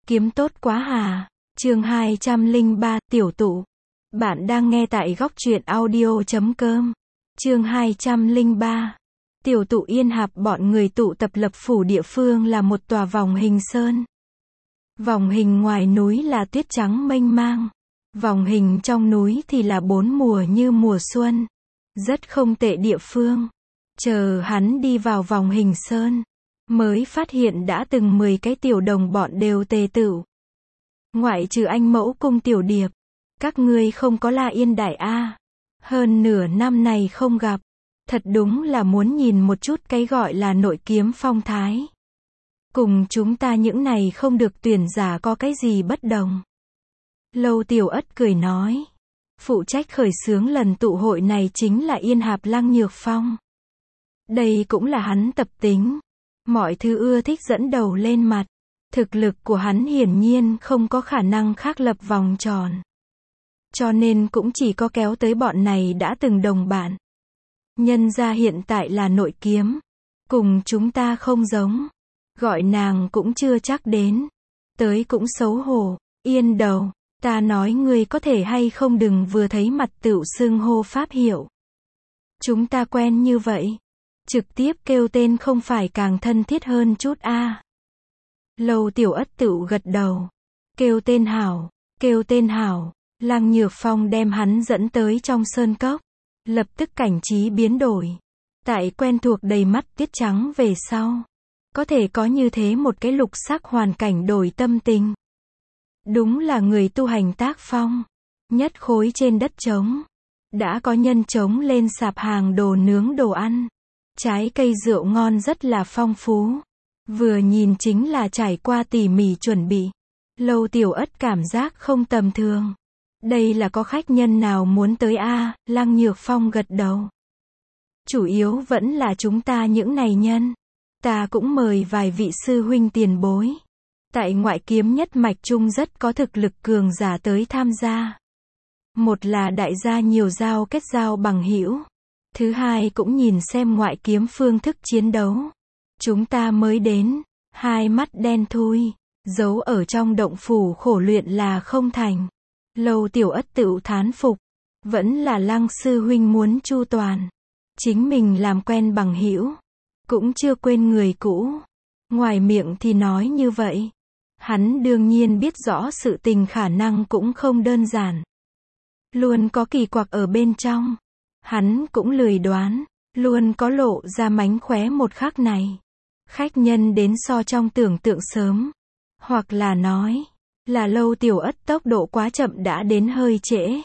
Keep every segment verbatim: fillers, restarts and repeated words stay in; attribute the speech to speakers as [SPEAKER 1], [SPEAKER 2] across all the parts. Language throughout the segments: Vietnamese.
[SPEAKER 1] Kiếm tốt quá hà. Chương hai trăm lẻ ba, tiểu tụ. Bạn đang nghe tại góc truyện audio chấm com. Chương hai trăm lẻ ba. Tiểu tụ Yên Hạp bọn người tụ tập lập phủ địa phương là một tòa vòng hình sơn. Vòng hình ngoài núi là tuyết trắng mênh mang. Vòng hình trong núi thì là bốn mùa như mùa xuân. Rất không tệ địa phương. Chờ hắn đi vào vòng hình sơn, mới phát hiện đã từng mười cái tiểu đồng bọn đều tề tựu. Ngoại trừ anh mẫu cung tiểu điệp, các ngươi không có La Yên Đại A. Hơn nửa năm này không gặp, thật đúng là muốn nhìn một chút cái gọi là nội kiếm phong thái. Cùng chúng ta những này không được tuyển giả có cái gì bất đồng. Lâu Tiểu Ất cười nói, phụ trách khởi xướng lần tụ hội này chính là Yên Hạp Lăng Nhược Phong. Đây cũng là hắn tập tính. Mọi thứ ưa thích dẫn đầu lên mặt. Thực lực của hắn hiển nhiên không có khả năng khác lập vòng tròn. Cho nên cũng chỉ có kéo tới bọn này đã từng đồng bạn. Nhân ra hiện tại là nội kiếm. Cùng chúng ta không giống. Gọi nàng cũng chưa chắc đến. Tới cũng xấu hổ. Yên đầu. Ta nói ngươi có thể hay không đừng vừa thấy mặt tựu xưng hô pháp hiệu. Chúng ta quen như vậy. Trực tiếp kêu tên không phải càng thân thiết hơn chút a? À. Lâu Tiểu Ất tựu gật đầu. Kêu tên hảo, kêu tên hảo. Lăng Nhược Phong đem hắn dẫn tới trong sơn cốc. Lập tức cảnh trí biến đổi. Tại quen thuộc đầy mắt tuyết trắng về sau. Có thể có như thế một cái lục sắc hoàn cảnh đổi tâm tình. Đúng là người tu hành tác phong. Nhất khối trên đất trống. Đã có nhân trống lên sạp hàng đồ nướng đồ ăn. Trái cây rượu ngon rất là phong phú. Vừa nhìn chính là trải qua tỉ mỉ chuẩn bị. Lâu Tiểu Ất cảm giác không tầm thường. Đây là có khách nhân nào muốn tới a? À, Lăng Nhược Phong gật đầu. Chủ yếu vẫn là chúng ta những này nhân. Ta cũng mời vài vị sư huynh tiền bối. Tại ngoại kiếm nhất mạch chung rất có thực lực cường giả tới tham gia. Một là đại gia nhiều giao kết giao bằng hữu. Thứ hai cũng nhìn xem ngoại kiếm phương thức chiến đấu. Chúng ta mới đến, hai mắt đen thui, giấu ở trong động phủ khổ luyện là không thành. Lâu Tiểu Ất tựu thán phục, vẫn là Lăng sư huynh muốn chu toàn. Chính mình làm quen bằng hữu, cũng chưa quên người cũ. Ngoài miệng thì nói như vậy. Hắn đương nhiên biết rõ sự tình khả năng cũng không đơn giản. Luôn có kỳ quặc ở bên trong. Hắn cũng lười đoán, luôn có lộ ra mánh khóe một khắc này. Khách nhân đến so trong tưởng tượng sớm. Hoặc là nói, là Lâu Tiểu Ất tốc độ quá chậm đã đến hơi trễ.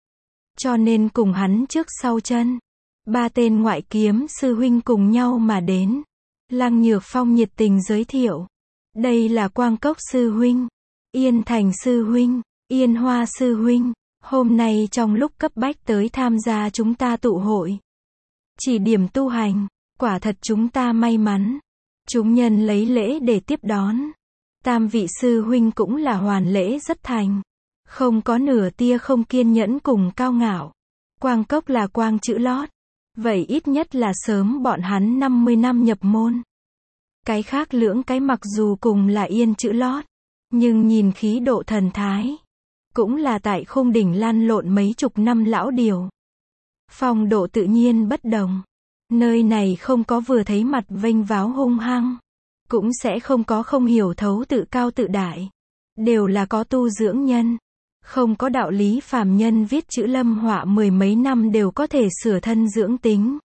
[SPEAKER 1] Cho nên cùng hắn trước sau chân. Ba tên ngoại kiếm sư huynh cùng nhau mà đến. Lăng Nhược Phong nhiệt tình giới thiệu. Đây là Quang Cốc sư huynh, Yên Thành sư huynh, Yên Hoa sư huynh. Hôm nay trong lúc cấp bách tới tham gia chúng ta tụ hội. Chỉ điểm tu hành, quả thật chúng ta may mắn. Chúng nhân lấy lễ để tiếp đón. Tam vị sư huynh cũng là hoàn lễ rất thành. Không có nửa tia không kiên nhẫn cùng cao ngạo. Quang Cốc là quang chữ lót. Vậy ít nhất là sớm bọn hắn năm mươi năm nhập môn. Cái khác lưỡng cái mặc dù cùng là yên chữ lót. Nhưng nhìn khí độ thần thái. Cũng là tại khung đỉnh lăn lộn mấy chục năm lão điều. Phong độ tự nhiên bất đồng. Nơi này không có vừa thấy mặt vênh váo hung hăng. Cũng sẽ không có không hiểu thấu tự cao tự đại. Đều là có tu dưỡng nhân. Không có đạo lý phàm nhân viết chữ lâm họa mười mấy năm đều có thể sửa thân dưỡng tính.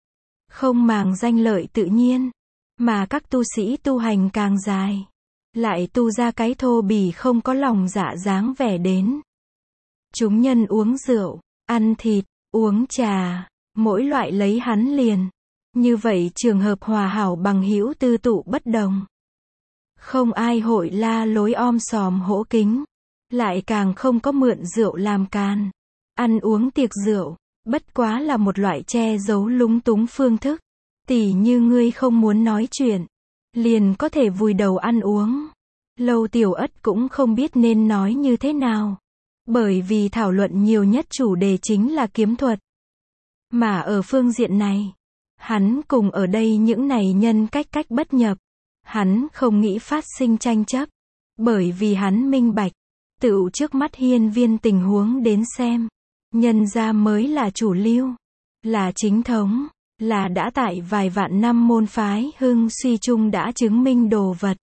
[SPEAKER 1] Không màng danh lợi tự nhiên. Mà các tu sĩ tu hành càng dài. Lại tu ra cái thô bỉ không có lòng dạ dáng vẻ đến. Chúng nhân uống rượu, ăn thịt, uống trà, mỗi loại lấy hắn liền. Như vậy trường hợp hòa hảo bằng hữu tư tụ bất đồng. Không ai hội la lối om sòm hỗ kính. Lại càng không có mượn rượu làm can. Ăn uống tiệc rượu, bất quá là một loại che giấu lúng túng phương thức. Tỉ như ngươi không muốn nói chuyện. Liền có thể vùi đầu ăn uống. Lâu Tiểu Ất cũng không biết nên nói như thế nào. Bởi vì thảo luận nhiều nhất chủ đề chính là kiếm thuật. Mà ở phương diện này, hắn cùng ở đây những này nhân cách cách bất nhập. Hắn không nghĩ phát sinh tranh chấp. Bởi vì hắn minh bạch, tựu trước mắt hiên viên tình huống đến xem, nhân gia mới là chủ lưu, là chính thống, là đã tại vài vạn năm môn phái hưng suy chung đã chứng minh đồ vật.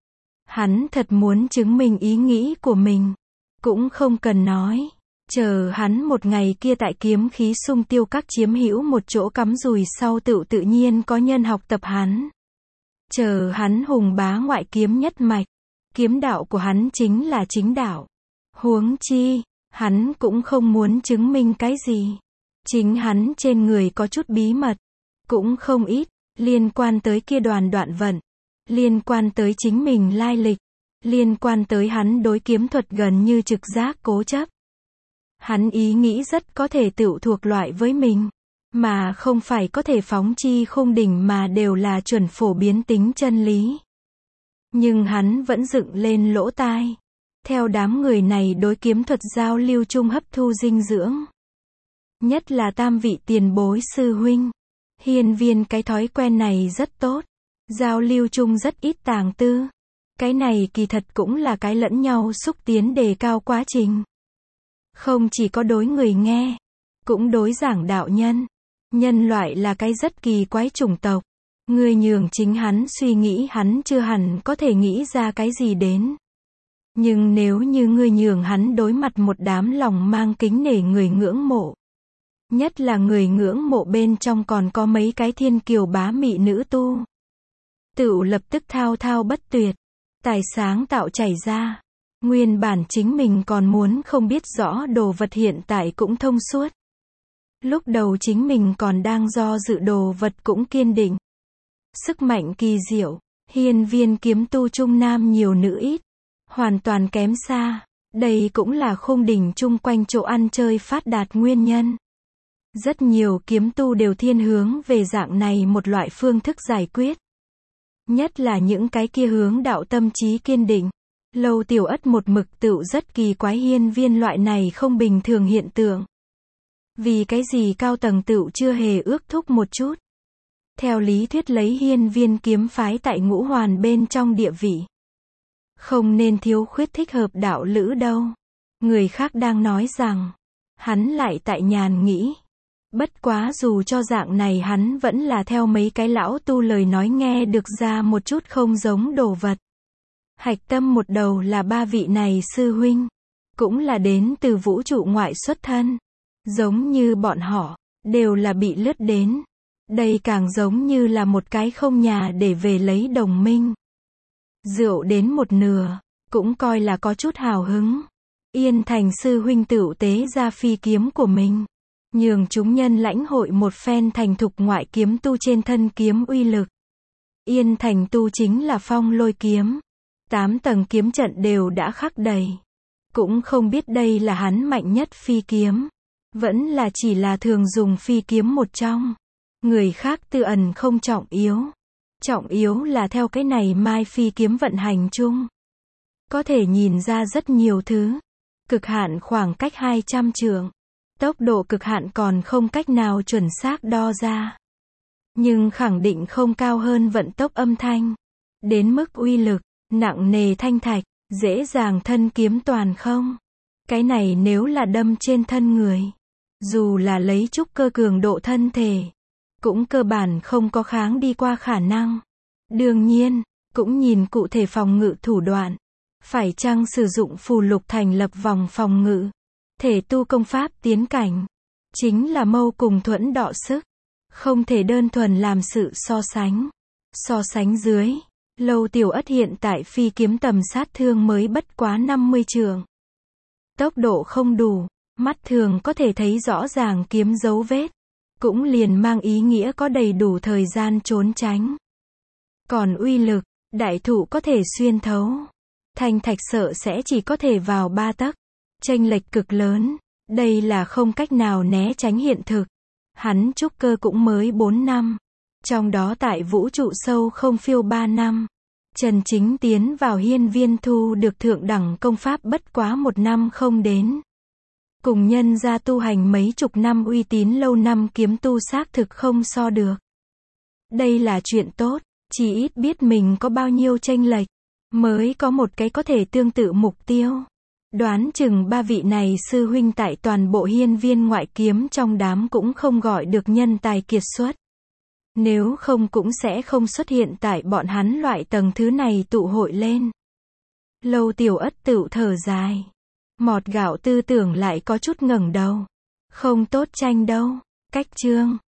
[SPEAKER 1] Hắn thật muốn chứng minh ý nghĩ của mình, cũng không cần nói, chờ hắn một ngày kia tại kiếm khí sung tiêu các chiếm hữu một chỗ cắm rùi sau tựu tự nhiên có nhân học tập hắn. Chờ hắn hùng bá ngoại kiếm nhất mạch, kiếm đạo của hắn chính là chính đạo. Huống chi, hắn cũng không muốn chứng minh cái gì. Chính hắn trên người có chút bí mật, cũng không ít, liên quan tới kia đoàn đoạn vận, liên quan tới chính mình lai lịch, liên quan tới hắn đối kiếm thuật gần như trực giác cố chấp. Hắn ý nghĩ rất có thể tự thuộc loại với mình, mà không phải có thể phóng chi khung đỉnh mà đều là chuẩn phổ biến tính chân lý. Nhưng hắn vẫn dựng lên lỗ tai, theo đám người này đối kiếm thuật giao lưu chung hấp thu dinh dưỡng. Nhất là tam vị tiền bối sư huynh. Hiên viên cái thói quen này rất tốt, giao lưu chung rất ít tàng tư. Cái này kỳ thật cũng là cái lẫn nhau xúc tiến đề cao quá trình. Không chỉ có đối người nghe, cũng đối giảng đạo nhân. Nhân loại là cái rất kỳ quái chủng tộc. Người nhường chính hắn suy nghĩ hắn chưa hẳn có thể nghĩ ra cái gì đến. Nhưng nếu như người nhường hắn đối mặt một đám lòng mang kính nể người ngưỡng mộ. Nhất là người ngưỡng mộ bên trong còn có mấy cái thiên kiều bá mị nữ tu. Tựu lập tức thao thao bất tuyệt. Tài sáng tạo chảy ra. Nguyên bản chính mình còn muốn không biết rõ đồ vật hiện tại cũng thông suốt. Lúc đầu chính mình còn đang do dự đồ vật cũng kiên định. Sức mạnh kỳ diệu, hiên viên kiếm tu trung nam nhiều nữ ít. Hoàn toàn kém xa. Đây cũng là khung đỉnh chung quanh chỗ ăn chơi phát đạt nguyên nhân. Rất nhiều kiếm tu đều thiên hướng về dạng này một loại phương thức giải quyết. Nhất là những cái kia hướng đạo tâm trí kiên định. Lâu Tiểu Ất một mực tựu rất kỳ quái hiên viên loại này không bình thường hiện tượng. Vì cái gì cao tầng tựu chưa hề ước thúc một chút. Theo lý thuyết lấy hiên viên kiếm phái tại ngũ hoàn bên trong địa vị. Không nên thiếu khuyết thích hợp đạo lữ đâu. Người khác đang nói rằng, hắn lại tại nhàn nghĩ. Bất quá dù cho dạng này hắn vẫn là theo mấy cái lão tu lời nói nghe được ra một chút không giống đồ vật. Hạch tâm một đầu là ba vị này sư huynh. Cũng là đến từ vũ trụ ngoại xuất thân. Giống như bọn họ, đều là bị lướt đến. Đây càng giống như là một cái không nhà để về lấy đồng minh. Rượu đến một nửa, cũng coi là có chút hào hứng. Yên Thành sư huynh tựu tế ra phi kiếm của mình. Nhường chúng nhân lãnh hội một phen thành thục ngoại kiếm tu trên thân kiếm uy lực. Yên Thành tu chính là phong lôi kiếm. Tám tầng kiếm trận đều đã khắc đầy. Cũng không biết đây là hắn mạnh nhất phi kiếm. Vẫn là chỉ là thường dùng phi kiếm một trong. Người khác tư ẩn không trọng yếu. Trọng yếu là theo cái này mai phi kiếm vận hành chung. Có thể nhìn ra rất nhiều thứ. Cực hạn khoảng cách hai trăm trượng. Tốc độ cực hạn còn không cách nào chuẩn xác đo ra. Nhưng khẳng định không cao hơn vận tốc âm thanh. Đến mức uy lực, nặng nề thanh thạch, dễ dàng thân kiếm toàn không. Cái này nếu là đâm trên thân người. Dù là lấy chút cơ cường độ thân thể. Cũng cơ bản không có kháng đi qua khả năng. Đương nhiên, cũng nhìn cụ thể phòng ngự thủ đoạn. Phải chăng sử dụng phù lục thành lập vòng phòng ngự. Thể tu công pháp tiến cảnh. Chính là mâu cùng thuẫn đọ sức. Không thể đơn thuần làm sự so sánh. So sánh dưới. Lâu Tiểu Ất hiện tại phi kiếm tầm sát thương mới bất quá năm mươi trượng. Tốc độ không đủ. Mắt thường có thể thấy rõ ràng kiếm dấu vết. Cũng liền mang ý nghĩa có đầy đủ thời gian trốn tránh. Còn uy lực, đại thụ có thể xuyên thấu. Thanh thạch sợ sẽ chỉ có thể vào ba tấc. Chênh lệch cực lớn. Đây là không cách nào né tránh hiện thực. Hắn trúc cơ cũng mới bốn năm. Trong đó tại vũ trụ sâu không phiêu ba năm. Trần Chính tiến vào hiên viên thu được thượng đẳng công pháp bất quá một năm không đến. Cùng nhân gia tu hành mấy chục năm uy tín lâu năm kiếm tu xác thực không so được. Đây là chuyện tốt, chỉ ít biết mình có bao nhiêu chênh lệch. mới có một cái có thể tương tự mục tiêu. Đoán chừng ba vị này sư huynh tại toàn bộ hiên viên ngoại kiếm trong đám cũng không gọi được nhân tài kiệt xuất. Nếu không cũng sẽ không xuất hiện tại bọn hắn loại tầng thứ này tụ hội lên. Lâu Tiểu Ất tựu thở dài. Mọt gạo tư tưởng lại có chút ngẩng đầu. Không tốt tranh đâu. Cách chương